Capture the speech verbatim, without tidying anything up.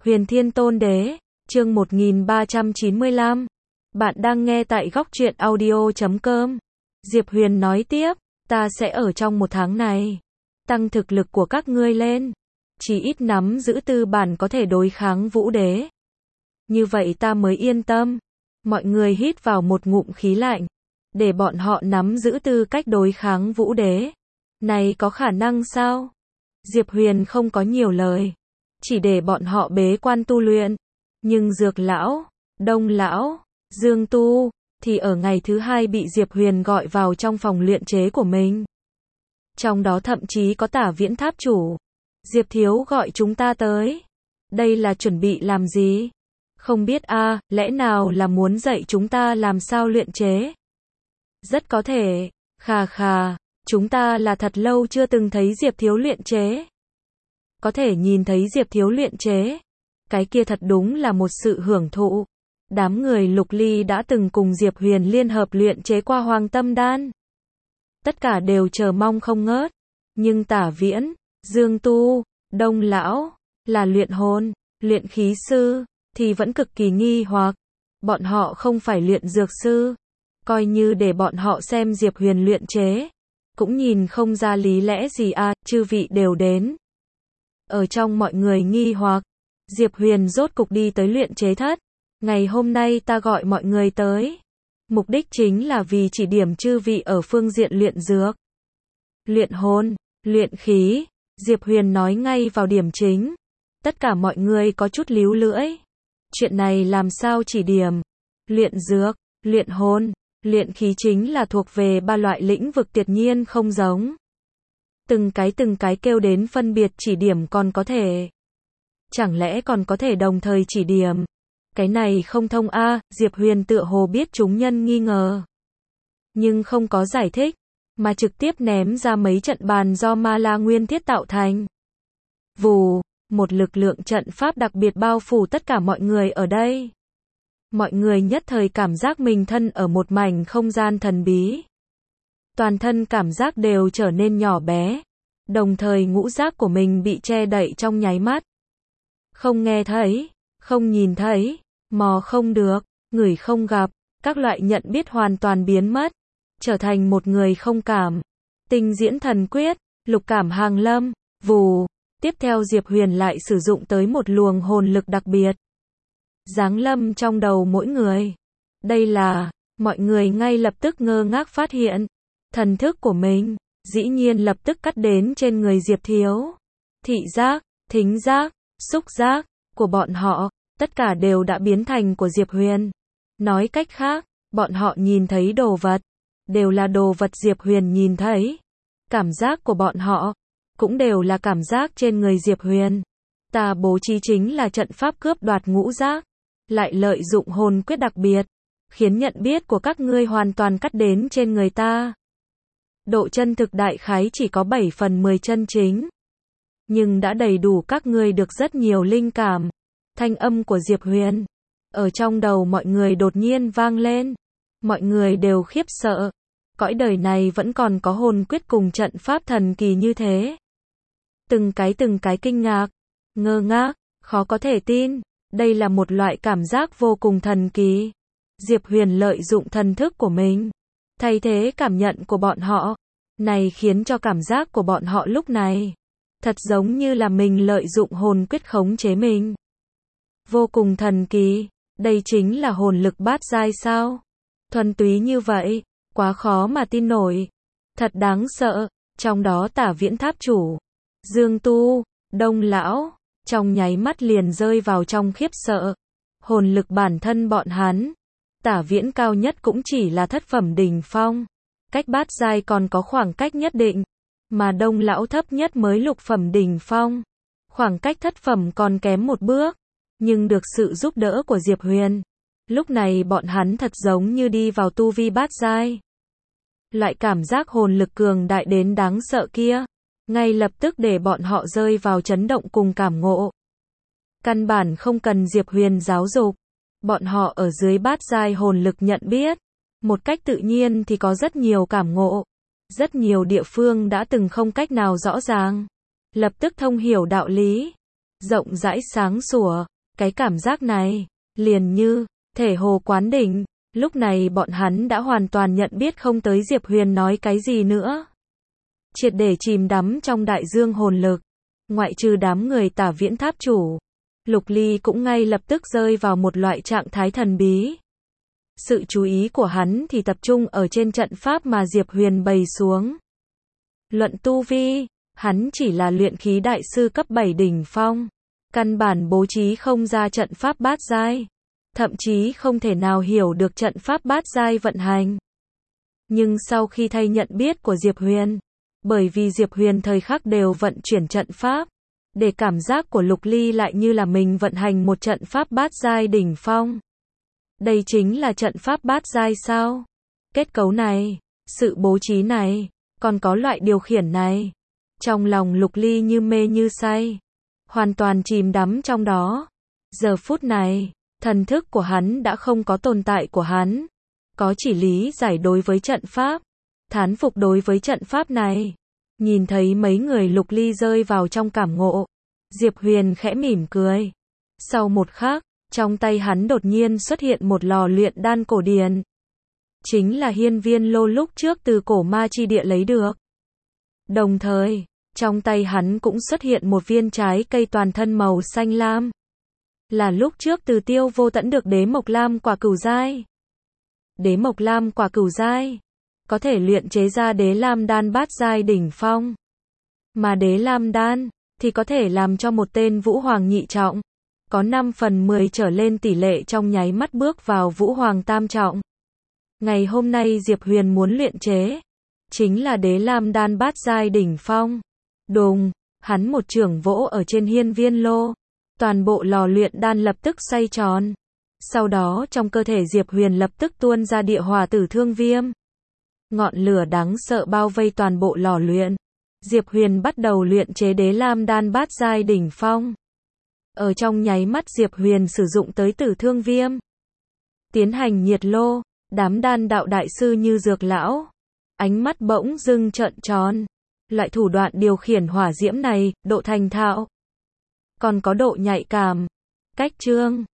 Huyền Thiên Tôn Đế, chương một nghìn ba trăm chín mươi lăm. Bạn đang nghe tại góc truyện audio chấm com. Diệp Huyền nói tiếp, ta sẽ ở trong một tháng này, tăng thực lực của các ngươi lên, chỉ ít nắm giữ tư bản có thể đối kháng Vũ Đế. Như vậy ta mới yên tâm. Mọi người hít vào một ngụm khí lạnh, để bọn họ nắm giữ tư cách đối kháng Vũ Đế. Này có khả năng sao? Diệp Huyền không có nhiều lời, chỉ để bọn họ bế quan tu luyện. Nhưng Dược Lão, Đông Lão, Dương Tu, thì ở ngày thứ hai bị Diệp Huyền gọi vào trong phòng luyện chế của mình. Trong đó thậm chí có Tả Viễn Tháp Chủ. Diệp Thiếu gọi chúng ta tới. Đây là chuẩn bị làm gì? Không biết a, à, lẽ nào là muốn dạy chúng ta làm sao luyện chế? Rất có thể, khà khà, chúng ta là thật lâu chưa từng thấy Diệp Thiếu luyện chế. Có thể nhìn thấy Diệp Thiếu luyện chế, cái kia thật đúng là một sự hưởng thụ. Đám người Lục Ly đã từng cùng Diệp Huyền liên hợp luyện chế qua Hoàng Tâm Đan. Tất cả đều chờ mong không ngớt. Nhưng Tả Viễn, Dương Tu, Đông Lão, là luyện hồn, luyện khí sư, thì vẫn cực kỳ nghi hoặc. Bọn họ không phải luyện dược sư. Coi như để bọn họ xem Diệp Huyền luyện chế, cũng nhìn không ra lý lẽ gì à, chư vị đều đến. Ở trong mọi người nghi hoặc, Diệp Huyền rốt cục đi tới luyện chế thất. Ngày hôm nay ta gọi mọi người tới, mục đích chính là vì chỉ điểm chư vị ở phương diện luyện dược, luyện hồn, luyện khí. Diệp Huyền nói ngay vào điểm chính. Tất cả mọi người có chút líu lưỡi. Chuyện này làm sao chỉ điểm? Luyện dược, luyện hồn, luyện khí chính là thuộc về ba loại lĩnh vực tuyệt nhiên không giống. Từng cái từng cái kêu đến phân biệt chỉ điểm còn có thể. Chẳng lẽ còn có thể đồng thời chỉ điểm? Cái này không thông a, à, Diệp Huyền tựa hồ biết chúng nhân nghi ngờ. Nhưng không có giải thích, mà trực tiếp ném ra mấy trận bàn do Ma La Nguyên Thiết tạo thành. Vù, một lực lượng trận pháp đặc biệt bao phủ tất cả mọi người ở đây. Mọi người nhất thời cảm giác mình thân ở một mảnh không gian thần bí. Toàn thân cảm giác đều trở nên nhỏ bé, đồng thời ngũ giác của mình bị che đậy trong nháy mắt. Không nghe thấy, không nhìn thấy, mò không được, ngửi không gặp, các loại nhận biết hoàn toàn biến mất, trở thành một người không cảm. Tinh Diễn Thần Quyết, lục cảm hàng lâm, vù. Tiếp theo Diệp Huyền lại sử dụng tới một luồng hồn lực đặc biệt, giáng lâm trong đầu mỗi người. Đây là, mọi người ngay lập tức ngơ ngác phát hiện, thần thức của mình, dĩ nhiên lập tức cắt đến trên người Diệp Thiếu. Thị giác, thính giác, xúc giác của bọn họ, tất cả đều đã biến thành của Diệp Huyền. Nói cách khác, bọn họ nhìn thấy đồ vật, đều là đồ vật Diệp Huyền nhìn thấy. Cảm giác của bọn họ, cũng đều là cảm giác trên người Diệp Huyền. Ta bố trí chính là trận pháp cướp đoạt ngũ giác, lại lợi dụng hồn quyết đặc biệt, khiến nhận biết của các ngươi hoàn toàn cắt đến trên người ta. Độ chân thực đại khái chỉ có bảy phần mười chân chính, nhưng đã đầy đủ các ngươi được rất nhiều linh cảm. Thanh âm của Diệp Huyền ở trong đầu mọi người đột nhiên vang lên. Mọi người đều khiếp sợ. Cõi đời này vẫn còn có hồn quyết cùng trận pháp thần kỳ như thế. Từng cái từng cái kinh ngạc, ngơ ngác, khó có thể tin. Đây là một loại cảm giác vô cùng thần kỳ. Diệp Huyền lợi dụng thần thức của mình, thay thế cảm nhận của bọn họ. Này khiến cho cảm giác của bọn họ lúc này, thật giống như là mình lợi dụng hồn quyết khống chế mình. Vô cùng thần kỳ. Đây chính là hồn lực bát giai sao? Thuần túy như vậy, quá khó mà tin nổi. Thật đáng sợ. Trong đó Tả Viễn Tháp Chủ, Dương Tu, Đông Lão, trong nháy mắt liền rơi vào trong khiếp sợ. Hồn lực bản thân bọn hắn, Tả Viễn cao nhất cũng chỉ là thất phẩm đỉnh phong, cách bát giai còn có khoảng cách nhất định, mà Đông Lão thấp nhất mới lục phẩm đỉnh phong, khoảng cách thất phẩm còn kém một bước. Nhưng được sự giúp đỡ của Diệp Huyền, lúc này bọn hắn thật giống như đi vào tu vi bát giai. Loại cảm giác hồn lực cường đại đến đáng sợ kia, ngay lập tức để bọn họ rơi vào chấn động cùng cảm ngộ. Căn bản không cần Diệp Huyền giáo dục, bọn họ ở dưới bát giai hồn lực nhận biết, một cách tự nhiên thì có rất nhiều cảm ngộ. Rất nhiều địa phương đã từng không cách nào rõ ràng, lập tức thông hiểu đạo lý. Rộng rãi sáng sủa, cái cảm giác này, liền như thể hồ quán đỉnh. Lúc này bọn hắn đã hoàn toàn nhận biết không tới Diệp Huyền nói cái gì nữa. Triệt để chìm đắm trong đại dương hồn lực. Ngoại trừ đám người Tả Viễn Tháp chủ, Lục Ly cũng ngay lập tức rơi vào một loại trạng thái thần bí. Sự chú ý của hắn thì tập trung ở trên trận pháp mà Diệp Huyền bày xuống. Luận tu vi, hắn chỉ là luyện khí đại sư cấp bảy đỉnh phong, căn bản bố trí không ra trận pháp bát giai, thậm chí không thể nào hiểu được trận pháp bát giai vận hành. Nhưng sau khi thay nhận biết của Diệp Huyền, bởi vì Diệp Huyền thời khắc đều vận chuyển trận pháp, để cảm giác của Lục Ly lại như là mình vận hành một trận pháp bát giai đỉnh phong. Đây chính là trận pháp bát giai sao? Kết cấu này, sự bố trí này, còn có loại điều khiển này. Trong lòng Lục Ly như mê như say, hoàn toàn chìm đắm trong đó. Giờ phút này, thần thức của hắn đã không có tồn tại của hắn, có chỉ lý giải đối với trận pháp, thán phục đối với trận pháp này. Nhìn thấy mấy người Lục Ly rơi vào trong cảm ngộ, Diệp Huyền khẽ mỉm cười. Sau một khắc, trong tay hắn đột nhiên xuất hiện một lò luyện đan cổ điển. Chính là hiên viên lô lúc trước từ cổ ma chi địa lấy được. Đồng thời, trong tay hắn cũng xuất hiện một viên trái cây toàn thân màu xanh lam. Là lúc trước từ Tiêu Vô Tẫn được đế mộc lam quả cửu giai. Đế mộc lam quả cửu giai có thể luyện chế ra đế lam đan bát giai đỉnh phong. Mà đế lam đan thì có thể làm cho một tên vũ hoàng nhị trọng có năm phần mười trở lên tỷ lệ trong nháy mắt bước vào vũ hoàng tam trọng. Ngày hôm nay Diệp Huyền muốn luyện chế chính là đế lam đan bát giai đỉnh phong. Đùng, hắn một chưởng vỗ ở trên hiên viên lô, toàn bộ lò luyện đan lập tức xoay tròn. Sau đó trong cơ thể Diệp Huyền lập tức tuôn ra địa hỏa tử thương viêm. Ngọn lửa đáng sợ bao vây toàn bộ lò luyện. Diệp Huyền bắt đầu luyện chế đế lam đan bát giai đỉnh phong. Ở trong nháy mắt Diệp Huyền sử dụng tới tử thương viêm, tiến hành nhiệt lô, đám đan đạo đại sư như Dược lão, ánh mắt bỗng dưng trợn tròn. Loại thủ đoạn điều khiển hỏa diễm này, độ thành thạo, còn có độ nhạy cảm, cách chương